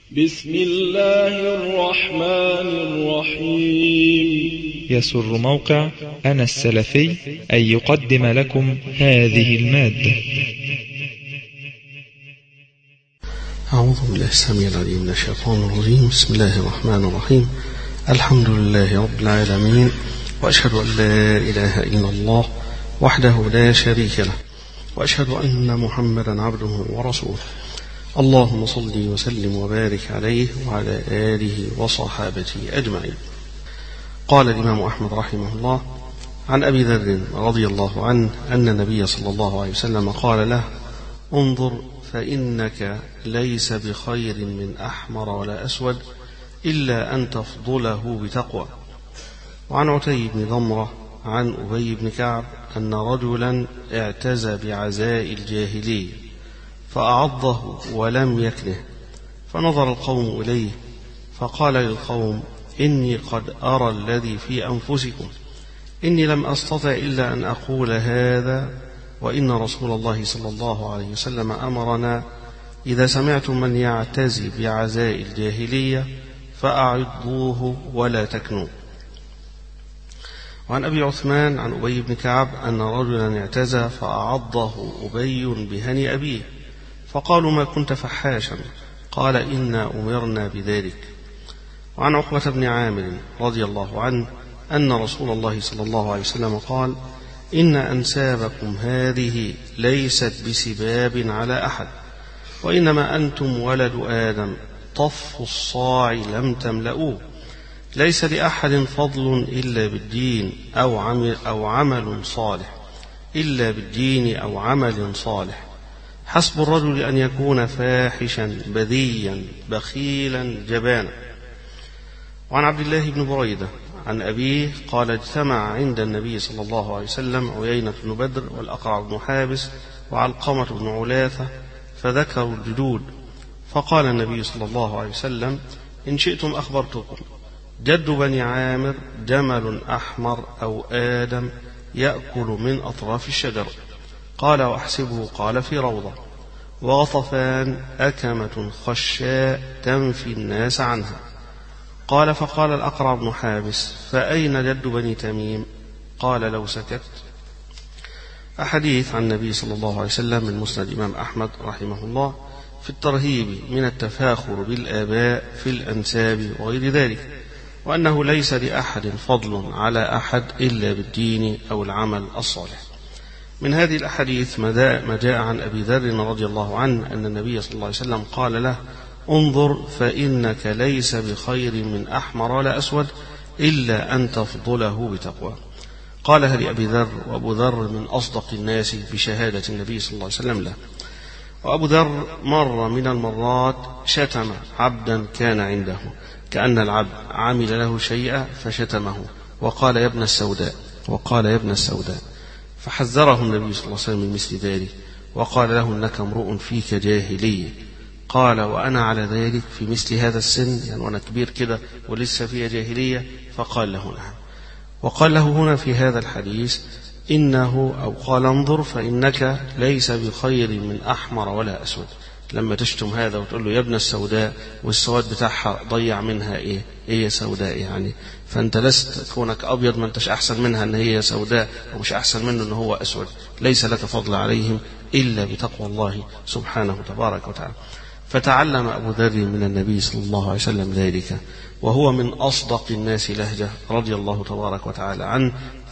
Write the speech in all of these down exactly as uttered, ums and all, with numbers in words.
بسم الله الرحمن الرحيم. يسر موقع أنا السلفي أن يقدم لكم هذه المادة. أعوذ بالله السميع العليم من الشيطان الرجيم. بسم الله الرحمن الرحيم. الحمد لله رب العالمين، وأشهد أن لا إله إلا الله وحده لا شريك له، وأشهد أن محمدا عبده ورسوله. اللهم صل وسلم وبارك عليه وعلى آله وصحابته أجمعين. قال الإمام أحمد رحمه الله عن أبي ذر رضي الله عنه أن النبي صلى الله عليه وسلم قال له: انظر فإنك ليس بخير من أحمر ولا أسود إلا أن تفضله بتقوى. وعن عتي بن ضمرة عن أبي بن كعب أن رجلا اعتزى بعزاء الجاهلية فأعضه ولم يكنه، فنظر القوم إليه فقال للقوم: إني قد أرى الذي في أنفسكم، إني لم أستطع إلا أن أقول هذا، وإن رسول الله صلى الله عليه وسلم أمرنا إذا سمعتم من يعتزي بعزاء الجاهلية فأعضوه ولا تكنوا. وعن أبي عثمان عن أبي بن كعب أن رجلا اعتزى فأعضه أبي بهني أبيه، فقالوا: ما كنت فحاشا؟ قال: إنا أمرنا بذلك. وعن عقبة بن عامر رضي الله عنه أن رسول الله صلى الله عليه وسلم قال: إن أنسابكم هذه ليست بسباب على أحد، وإنما أنتم ولد آدم، طف الصاع لم تملؤوه، ليس لأحد فضل إلا بالدين أو عمل, أو عمل صالح إلا بالدين أو عمل صالح. حسب الرجل أن يكون فاحشا بذيا بخيلا جبانا. وعن عبد الله بن بريدة عن أبيه قال: اجتمع عند النبي صلى الله عليه وسلم عيينة بن بدر والأقرع بن حابس وعلقمة بن علاثة فذكروا الجدود، فقال النبي صلى الله عليه وسلم: إن شئتم أخبرتكم. جد بني عامر جمل أحمر أو آدم يأكل من أطراف الشجر. قال: وأحسبه قال في روضة. وغطفان أكمة خشاء تنفي الناس عنها. قال: فقال الأقرع بن حابس: فأين جد بني تميم؟ قال: لو سكت. أحاديث عن النبي صلى الله عليه وسلم من مسند الإمام أحمد رحمه الله في الترهيب من التفاخر بالآباء في الأنساب وغير ذلك، وأنه ليس لأحد فضل على أحد إلا بالدين أو العمل الصالح. من هذه الأحاديث ما جاء عن أبي ذر رضي الله عنه أن النبي صلى الله عليه وسلم قال له: انظر فإنك ليس بخير من أحمر ولا أسود إلا أن تفضله بتقوى. قالها لأبي ذر، وأبو ذر من أصدق الناس بشهادة النبي صلى الله عليه وسلم له. وأبو ذر مر من المرات شتم عبدا كان عنده، كأن العبد عمل له شيئا فشتمه وقال: يا ابن السوداء، وقال: يا ابن السوداء، فحذره النبي صلى الله عليه وسلم من مثل ذلك، وقال له: إنك امرؤ فيك جاهلية. قال: وأنا على ذلك في مثل هذا السن، يعني وأنا كبير كده ولسه فيها جاهلية؟ فقال له: نعم. وقال له هنا في هذا الحديث إنه أو قال: انظر فإنك ليس بخير من أحمر ولا أسود. لما تشتم هذا وتقول له يا ابن السوداء، والسواد بتاعها ضيع منها إيه؟ هي سوداء يعني، فأنت لست كونك أبيض ما أنتش أحسن منها أن هي سوداء، ومش أحسن منه أن هو أسود. ليس لك فضل عليهم إلا بتقوى الله سبحانه تبارك وتعالى. فتعلم أبو ذر من النبي صلى الله عليه وسلم ذلك، وهو من أصدق الناس لهجة رضي الله تبارك وتعالى عنه،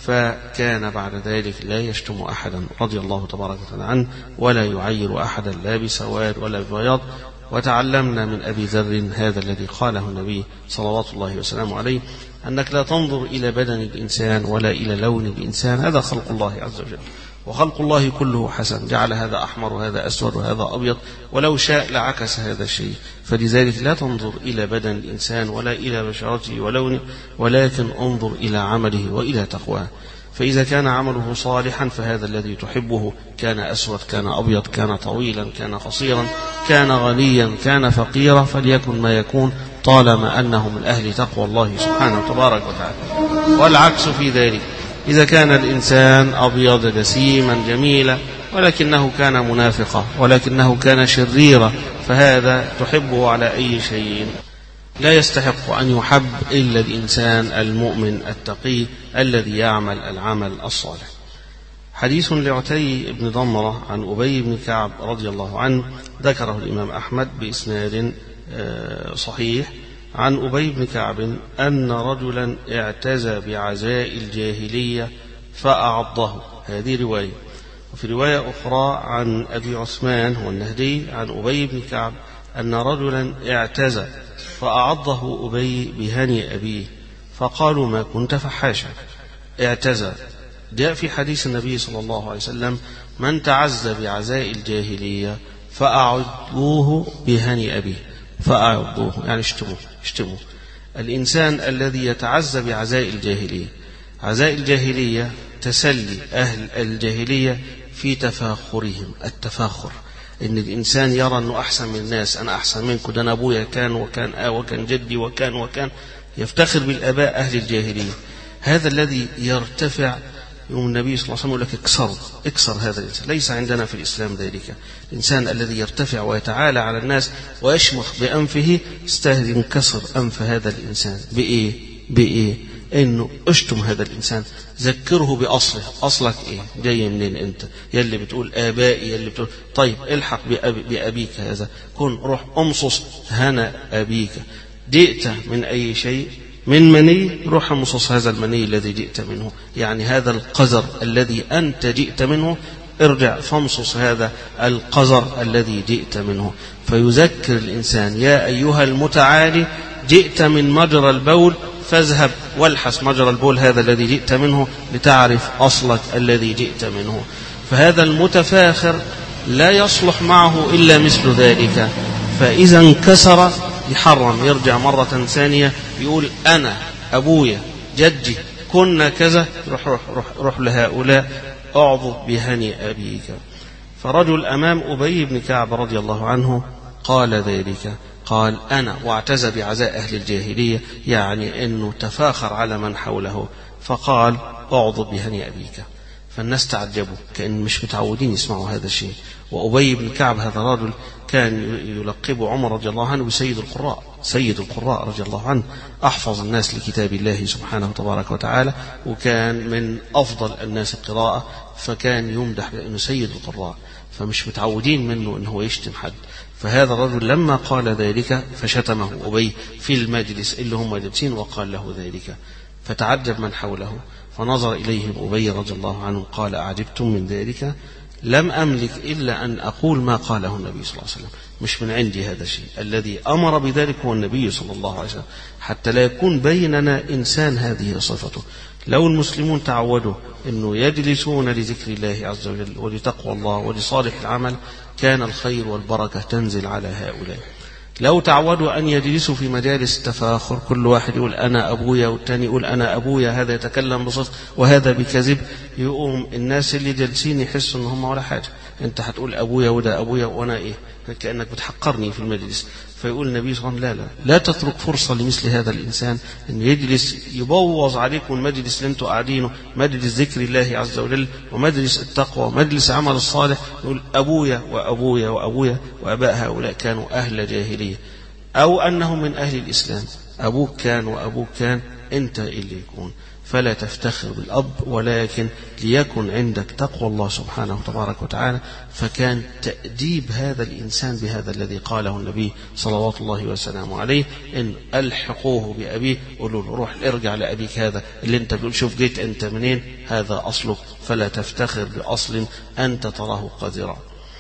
فكان بعد ذلك لا يشتم أحدا رضي الله تبارك وتعالى عنه، ولا يعير أحدا لا بسواد ولا ببياض. وتعلمنا من أبي ذر هذا الذي قاله النبي صلوات الله وسلامه عليه، أنك لا تنظر إلى بدن الإنسان ولا إلى لون الإنسان، هذا خلق الله عز وجل، وخلق الله كله حسن، جعل هذا أحمر وهذا أسود وهذا أبيض، ولو شاء لعكس هذا الشيء. فلذلك لا تنظر إلى بدن الإنسان ولا إلى بشرته ولونه، ولكن انظر إلى عمله وإلى تقواه. فإذا كان عمله صالحا فهذا الذي تحبه، كان أسود كان أبيض كان طويلا كان قصيرا كان غنيا كان فقيرا، فليكن ما يكون طالما أنه من أهل تقوى الله سبحانه وتبارك وتعالى. والعكس في ذلك، إذا كان الإنسان أبيض جسيما جميلا ولكنه كان منافقا ولكنه كان شريرا، فهذا تحبه على أي شيء. لا يستحق أن يحب إلا الإنسان المؤمن التقي الذي يعمل العمل الصالح. حديث لعتي بن ضمرة عن أبي بن كعب رضي الله عنه ذكره الإمام أحمد بإسناد صحيح عن أبي بن كعب أن رجلا اعتزى بعزاء الجاهلية فأعضه. هذه رواية. وفي رواية أخرى عن أبي عثمان هو النهدي عن أبي بن كعب أن رجلا اعتزى فأعضه أبي بهني أبيه فقالوا ما كنت فحاشا. اعتزى جاء في حديث النبي صلى الله عليه وسلم من تعزى بعزاء الجاهلية فأعضوه بهني أبيه، فأعضوه يعني اشتموه اشتموه. الإنسان الذي يتعزى بعزاء الجاهلية، عزاء الجاهلية تسلي أهل الجاهلية في تفاخرهم، التفاخر إن الإنسان يرى أنه أحسن من الناس، أنا أحسن منكم، ده أنا أبويا كان وكان آه وكان جدي وكان وكان يفتخر بالآباء أهل الجاهلية. هذا الذي يرتفع يوم النبي صلى الله عليه وسلم يقول لك اكسر اكسر هذا الإنسان. ليس عندنا في الإسلام ذلك. الإنسان الذي يرتفع ويتعالى على الناس ويشمخ بأنفه استهدم كسر أنف هذا الإنسان. بإيه؟ بإيه؟ إنه اشتم هذا الإنسان، ذكره بأصله. أصلك إيه؟ جاي منين أنت؟ يلي بتقول آبائي، يلي بتقول طيب الحق بأبي بأبيك هذا، كن روح أمصص هنا أبيك. جئت من أي شيء؟ من مني، روح امصص هذا المني الذي جئت منه، يعني هذا القذر الذي أنت جئت منه ارجع فامصص هذا القذر الذي جئت منه. فيذكر الإنسان يا أيها المتعالي جئت من مجرى البول فاذهب والحس مجرى البول هذا الذي جئت منه لتعرف أصلك الذي جئت منه. فهذا المتفاخر لا يصلح معه إلا مثل ذلك. فإذا انكسر يحرم، يرجع مرة ثانية يقول أنا أبويا جدي كنا كذا، روح, روح, روح, روح لهؤلاء أعضد بهني أبيك. فرجل أمام أبي بن كعب رضي الله عنه قال ذلك، قال أنا، واعتزى بعزاء أهل الجاهلية، يعني أنه تفاخر على من حوله، فقال أعضد بهني أبيك. فالناس تعجبوا كأن مش متعودين يسمعوا هذا الشيء. وأبي بن كعب هذا الرجل كان يلقب عمر رضي الله عنه بسيد القراء، سيد القراء رضي الله عنه، أحفظ الناس لكتاب الله سبحانه وتبارك وتعالى، وكان من أفضل الناس قراءة، فكان يمدح بأنه سيد القراء. فمش متعودين منه أنه يشتم حد. فهذا الرجل لما قال ذلك فشتمه أبي في المجلس اللي هم جالسين وقال له ذلك، فتعجب من حوله، فنظر إليهم أبي رضي الله عنه قال أعجبتم من ذلك؟ لم أملك إلا أن أقول ما قاله النبي صلى الله عليه وسلم، مش من عندي هذا الشيء، الذي أمر بذلك هو النبي صلى الله عليه وسلم، حتى لا يكون بيننا إنسان هذه صفته. لو المسلمون تعودوا أنه يجلسون لذكر الله عز وجل ولتقوى الله ولصالح العمل كان الخير والبركة تنزل على هؤلاء. لو تعودوا أن يجلسوا في مجالس التفاخر، كل واحد يقول أنا أبويا والتاني يقول أنا أبويا، هذا يتكلم بصدق وهذا بكذب، يقوم الناس اللي جالسين يحسوا أن هم ولا حاجة، أنت هتقول أبويا وده أبويا وأنا إيه، كأنك بتحقرني في المجلس. فيقول النبي صلى الله عليه وسلم لا لا لا تترك فرصة لمثل هذا الإنسان أن يجلس يبوظ عليكم المجلس اللي أنتم قاعدينه، مجلس ذكر الله عز وجل ومجلس التقوى ومجلس عمل الصالح، يقول أبويا وأبويا وأبويا، وأباء هؤلاء كانوا أهل جاهلية أو أنهم من أهل الإسلام. أبوك كان وأبوك كان، أنت اللي يكون. فلا تفتخر بالأب، ولكن ليكن عندك تقوى الله سبحانه وتبارك وتعالى. فكان تأديب هذا الإنسان بهذا الذي قاله النبي صلوات الله وسلامه عليه، إن ألحقوه بأبيه، قولوا له روح ارجع لأبيك هذا اللي أنت بتقول شوف جيت أنت منين، هذا أصلك، فلا تفتخر بأصل أنت تراه قذرا.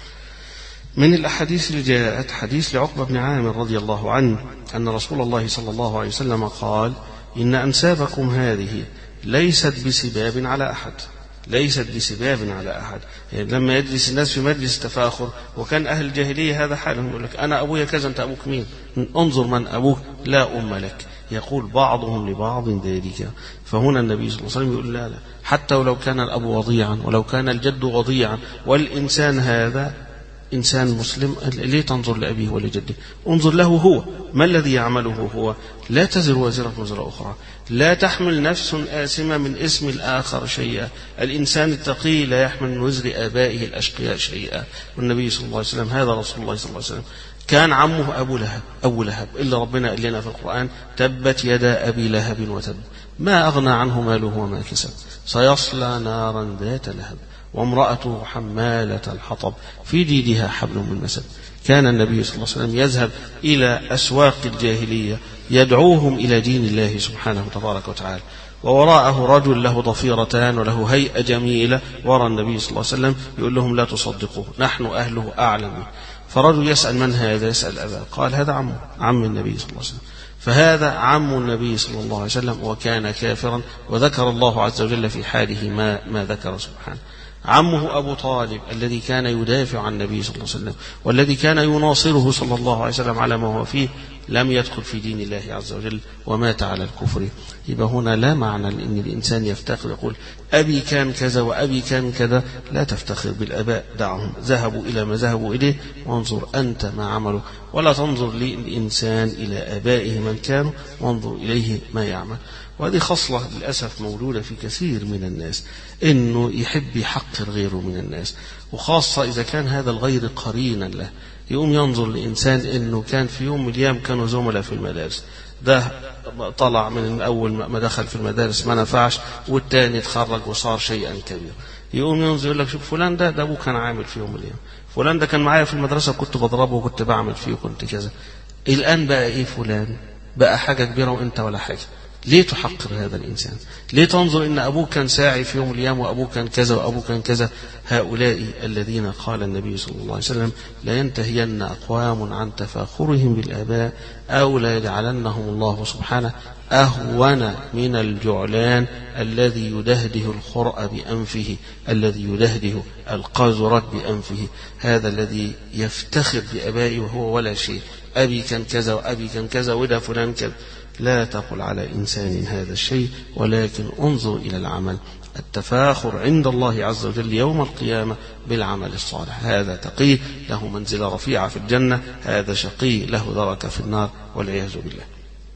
من الأحاديث اللي جاءت حديث لعقبة بن عامر رضي الله عنه أن رسول الله صلى الله عليه وسلم قال إن أنسابكم هذه ليست بسباب على أحد، ليست بسباب على أحد. يعني لما يجلس الناس في مجلس تفاخر، وكان أهل الجاهلية هذا حالهم، يقول لك أنا أبويا كذا، أنت أبوك مين؟ انظر من أبوك، لا أم لك. يقول بعضهم لبعض ذلك. فهنا النبي صلى الله عليه وسلم يقول لا لا، حتى ولو كان الأب وضيعا ولو كان الجد وضيعا، والإنسان هذا إنسان مسلم ليه تنظر لأبيه ولجده؟ انظر له هو، ما الذي يعمله هو؟ لا تزر وازرة وزر أخرى، لا تحمل نفس آثمة من اسم الآخر شيئا. الإنسان التقي لا يحمل من وزر آبائه الأشقياء شيئا. والنبي صلى الله عليه وسلم، هذا رسول الله صلى الله عليه وسلم، كان عمه أبو لهب أبو لهب إلا ربنا قال لنا في القرآن تبت يدا أبي لهب وتب ما أغنى عنه ماله وما كسب سيصلى نارا ذات لهب وامرأته حمالة الحطب في جيدها حبل من مسد. كان النبي صلى الله عليه وسلم يذهب إلى أسواق الجاهلية يدعوهم إلى دين الله سبحانه تبارك وتعالى، ووراءه رجل له ضفيرتان وله هيئة جميلة وراء النبي صلى الله عليه وسلم يقول لهم لا تصدقوه نحن أهله أعلم. فرجل يسأل من هذا؟ يسأل أباه، قال هذا عمه عم النبي صلى الله عليه وسلم. فهذا عم النبي صلى الله عليه وسلم وكان كافرا، وذكر الله عز وجل في حاله ما, ما ذكر سبحانه. عمه أبو طالب الذي كان يدافع عن النبي صلى الله عليه وسلم والذي كان يناصره صلى الله عليه وسلم على ما هو فيه لم يدخل في دين الله عز وجل ومات على الكفر. يبقى هنا لا معنى لأن الإنسان يفتخر يقول أبي كان كذا وأبي كان كذا. لا تفتخر بالآباء، دعهم، ذهبوا إلى ما ذهبوا إليه وانظر أنت ما عملوا، ولا تنظر للإنسان إلى آبائه من كانوا وانظر إليه ما يعمل. وهذه خصلة للأسف موجودة في كثير من الناس، إنه يحب يحقر غيره من الناس، وخاصة إذا كان هذا الغير قرينا له. يقوم ينظر لإنسان إنه كان في يوم من الأيام كانوا زملاء في المدارس، ده طلع من أول ما دخل في المدارس ما نفعش والتاني اتخرج وصار شيئا كبير. يقوم ينظر يقول لك شوف فلان ده ده أبوه كان عامل في يوم من الأيام، فلان ده كان معايا في المدرسة كنت بضربه وكنت بعمل فيه وكنت كذا. الآن بقى إيه؟ فلان بقى حاجة كبيرة وإنت ولا حاجة. ليه تحقر هذا الإنسان؟ ليه تنظر إن أبوه كان ساعي في يوم من الأيام وأبوه كان كذا وأبوه كان كذا؟ هؤلاء الذين قال النبي صلى الله عليه وسلم لا ينتهين أقوام عن تفاخرهم بالآباء أو لا يجعلنهم الله سبحانه أهون من الجعلان الذي يدهده الخرأ بأنفه، الذي يدهده القاذورات بأنفه. هذا الذي يفتخر بآبائه وهو ولا شيء، أبي كان كذا وأبي كان كذا وده فلان كذا. لا تقل على إنسان هذا الشيء، ولكن انظر إلى العمل. التفاخر عند الله عز وجل يوم القيامة بالعمل الصالح، هذا تقي له منزلة رفيعة في الجنة، هذا شقي له دركة في النار والعياذ بالله.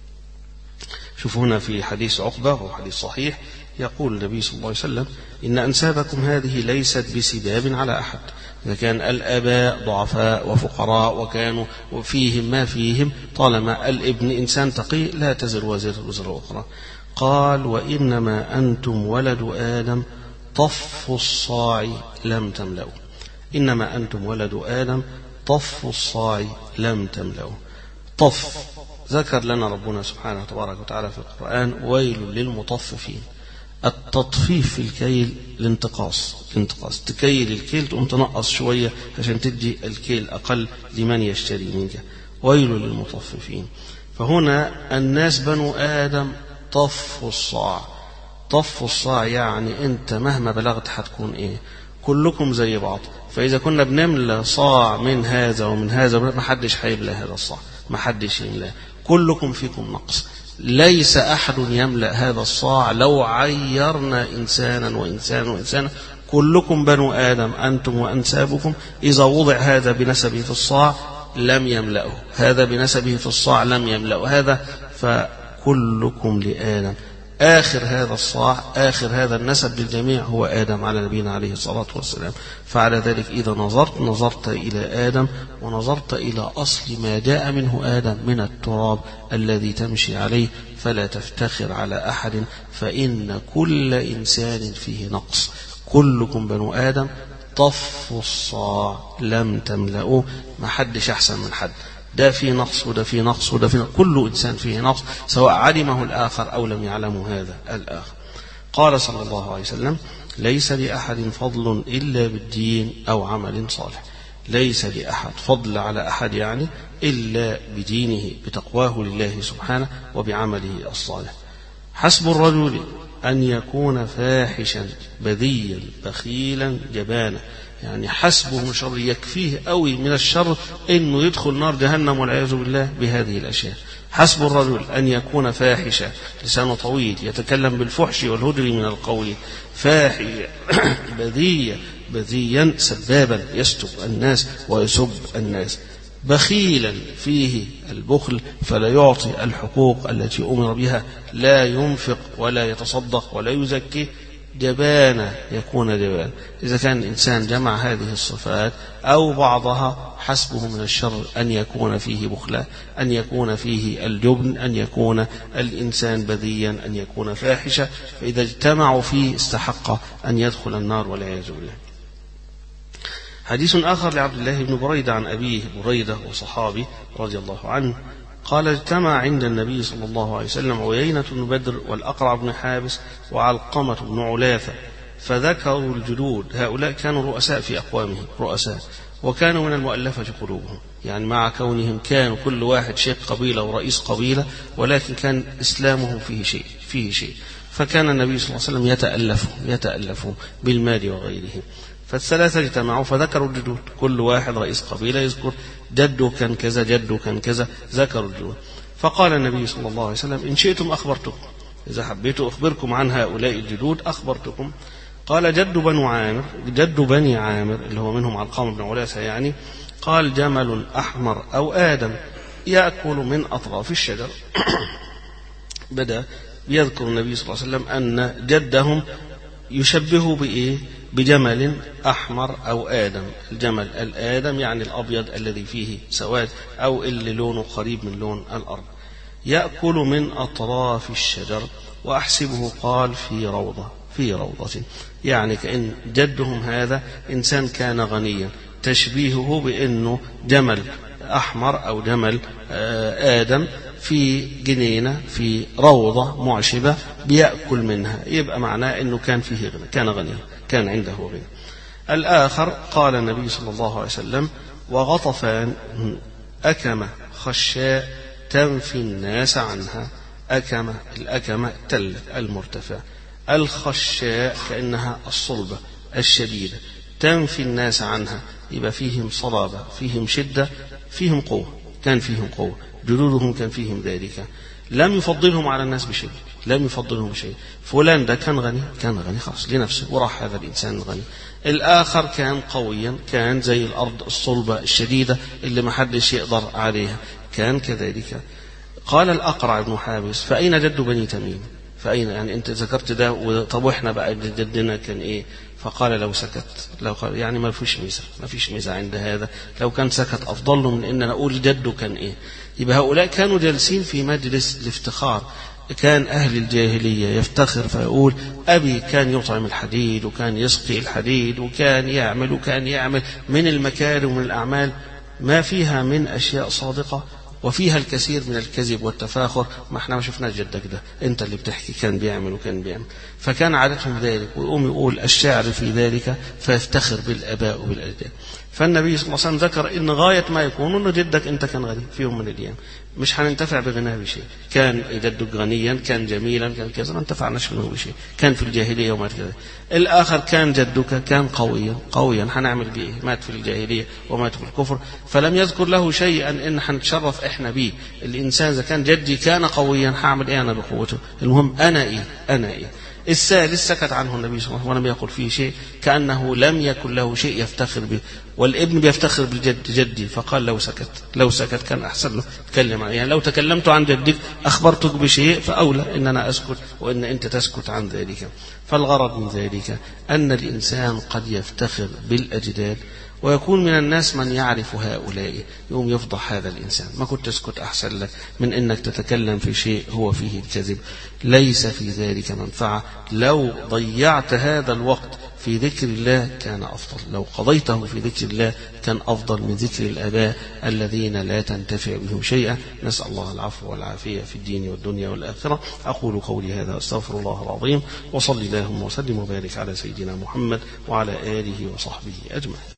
شوف هنا في حديث عقبة وهو حديث صحيح يقول النبي صلى الله عليه وسلم إن أنسابكم هذه ليست بسباب على أحد. إذا كان الآباء ضعفاء وفقراء وكانوا وفيهم ما فيهم، طالما الابن إنسان تقي لا تزر وزر وزر أخرى. قال وإنما أنتم ولد آدم طف الصاع لم تملأوا. إنما أنتم ولد آدم طف الصاع لم تملأوا. طف ذكر لنا ربنا سبحانه وتبارك وتعالى في القرآن ويل للمطففين. التطفيف في الكيل الانتقاص، الانتقاص تكيل الكيل تقوم تنقص شوية عشان تدي الكيل أقل لمن يشتري منك. ويل للمطففين. فهنا الناس بنو آدم طف الصاع. طف الصاع يعني أنت مهما بلغت هتكون إيه؟ كلكم زي بعض. فإذا كنا بنملى صاع من هذا ومن هذا ما حدش هيملى هذا الصاع، ما حدش يملاه، كلكم فيكم نقص. ليس أحد يملأ هذا الصاع لو عيرنا إنسانا وإنسانا وإنسانا، كلكم بنو آدم أنتم وأنسابكم. إذا وضع هذا بنسبه في الصاع لم يملأه، هذا بنسبه في الصاع لم يملأه، هذا فكلكم لآدم. آخر هذا الصاع، آخر هذا النسب للجميع هو آدم على نبينا عليه الصلاة والسلام. فعلى ذلك إذا نظرت نظرت إلى آدم ونظرت إلى أصل ما جاء منه آدم من التراب الذي تمشي عليه، فلا تفتخر على أحد، فإن كل إنسان فيه نقص. كلكم بنو آدم طف الصاع لم تملأوه. ما حدش أحسن من حد، ده في نقص وده في نقص وده في نقص. كل إنسان فيه نقص سواء علمه الآخر أو لم يعلمه هذا الآخر. قال صلى الله عليه وسلم ليس لأحد فضل إلا بالدين أو عمل صالح. ليس لأحد فضل على أحد يعني إلا بدينه، بتقواه لله سبحانه وبعمله الصالح. حسب الرجل أن يكون فاحشا بذيا بخيلا جبانا. يعني حسبه من شر، يكفيه قوي من الشر انه يدخل نار جهنم والعياذ بالله بهذه الاشياء. حسب الرجل ان يكون فاحشا، لسانه طويل يتكلم بالفحش والهدر من القول، فاحش بذية بذيا سبابا يستب الناس ويسب الناس، بخيلا فيه البخل فلا يعطي الحقوق التي أمر بها، لا ينفق ولا يتصدق ولا يزكي، جبانا يكون جبانا. إذا كان الإنسان جمع هذه الصفات أو بعضها حسبه من الشر أن يكون فيه بخلا، أن يكون فيه الجبن، أن يكون الإنسان بذيا، أن يكون فاحشا، فإذا اجتمعوا فيه استحق أن يدخل النار والعياذ بالله. حديث آخر لعبد الله بن بريدة عن أبيه بريدة وصحابي رضي الله عنه قال: اجتمع عند النبي صلى الله عليه وسلم عيينة بن بدر والأقرع بن حابس وعلقمة بن علاثة فذكروا الجلود. هؤلاء كانوا رؤساء في أقوامهم، رؤساء، وكانوا من المؤلفة قلوبهم، يعني مع كونهم كانوا كل واحد شيخ قبيلة ورئيس قبيلة، ولكن كان إسلامهم فيه شيء فيه شيء فكان النبي صلى الله عليه وسلم يتألفهم يتألفهم بالمال وغيره. فالثلاثة اجتمعوا فذكروا الجدود، كل واحد رئيس قبيلة يذكر جده كان كذا جده كان كذا، ذكروا الجدود. فقال النبي صلى الله عليه وسلم: إن شئتم أخبرتكم، إذا حبيتوا أخبركم عن هؤلاء الجدود أخبرتكم. قال: جد بنو عامر، جد بني عامر اللي هو منهم علقمة بن علاثة يعني، قال: جمل أحمر أو آدم يأكل من أطراف الشجر. بدأ يذكر النبي صلى الله عليه وسلم أن جدهم يشبه بإيه؟ بجمل أحمر أو آدم. الجمل الآدم يعني الأبيض الذي فيه سواد أو اللي لونه قريب من لون الأرض، يأكل من أطراف الشجر. وأحسبه قال في روضة في روضة، يعني كأن جدهم هذا إنسان كان غنيا، تشبيهه بأنه جمل أحمر أو جمل آدم في جنينة في روضة معشبة بيأكل منها، يبقى معناه أنه كان فيه غنى، كان غنيا، كان عنده غنى. الآخر قال النبي صلى الله عليه وسلم: وغطفان أكمة خشاء تنفي الناس عنها. أكمة، الأكمة تل المرتفع، الخشاء كأنها الصلبة الشديدة، تنفي الناس عنها، يبقى فيهم صلابة، فيهم شدة، فيهم قوة، كان فيهم قوة، جلودهم كان فيهم ذلك، لم يفضلهم على الناس بشيء، لم يفضلهم بشيء. فلان ده كان غني، كان غني خلاص لنفسه وراح هذا الإنسان الغني. الآخر كان قويا، كان زي الأرض الصلبة الشديدة اللي ما حدش يقدر عليها، كان كذلك. قال الأقرع بن حابس: فأين جد بني تميم؟ فأين يعني أنت ذكرت ده، طب وإحنا بقى جدنا كان إيه؟ فقال: لو سكت، لو قال يعني ما فيش ميزة، ما فيش ميزة عند هذا، لو كان سكت أفضل له من إن أنا أقول جده كان إيه. يبقى هؤلاء كانوا جالسين في مجلس الافتخار. كان أهل الجاهلية يفتخر فيقول: أبي كان يطعم الحديد وكان يسقي الحديد وكان يعمل وكان يعمل من المكارم ومن الأعمال ما فيها من أشياء صادقة، وفيها الكثير من الكذب والتفاخر. ما احنا ما شفناش جدك ده، انت اللي بتحكي كان بيعمل وكان بيعمل. فكان عادتهم ذلك، ويقوم يقول الشاعر في ذلك فيفتخر بالآباء وبالأجداد. فالنبي صلى الله عليه وسلم ذكر ان غاية ما يكون ان جدك انت كان غني في يوم من الايام، مش هننتفع بغناه بشيء. كان جدك غنيا، كان جميلا، كان كذا، ما انتفعناش منه بشيء، كان في الجاهلية ومات كذا. الآخر كان جدك كان قويا قويا، هنعمل بيه؟ مات في الجاهلية ومات في الكفر، فلم يذكر له شيئا ان هنتشرف احنا بيه. الإنسان إذا كان جدي كان قويا هعمل ايه انا بقوته؟ المهم انا ايه انا ايه الثالث سكت عنه النبي صلى الله عليه وسلم ولم يقل فيه شيء، كأنه لم يكن له شيء يفتخر به. والابن بيفتخر بالجد جدي، فقال: لو سكت، لو سكت كان أحسن له. تكلم يعني لو تكلمت عن جدك أخبرتك بشيء فأولى إن أنا أسكت وإن أنت تسكت عن ذلك. فالغرض من ذلك أن الإنسان قد يفتخر بالأجداد، ويكون من الناس من يعرف هؤلاء، يوم يفضح هذا الإنسان. ما كنت تسكت أحسن لك من أنك تتكلم في شيء هو فيه الكذب، ليس في ذلك منفعة. لو ضيعت هذا الوقت في ذكر الله كان أفضل، لو قضيته في ذكر الله كان أفضل من ذكر الآباء الذين لا تنتفع بهم شيئا. نسأل الله العفو والعافية في الدين والدنيا والآخرة. أقول قولي هذا أستغفر الله العظيم، وصلي اللهم وسلم وبارك على سيدنا محمد وعلى آله وصحبه أجمعين.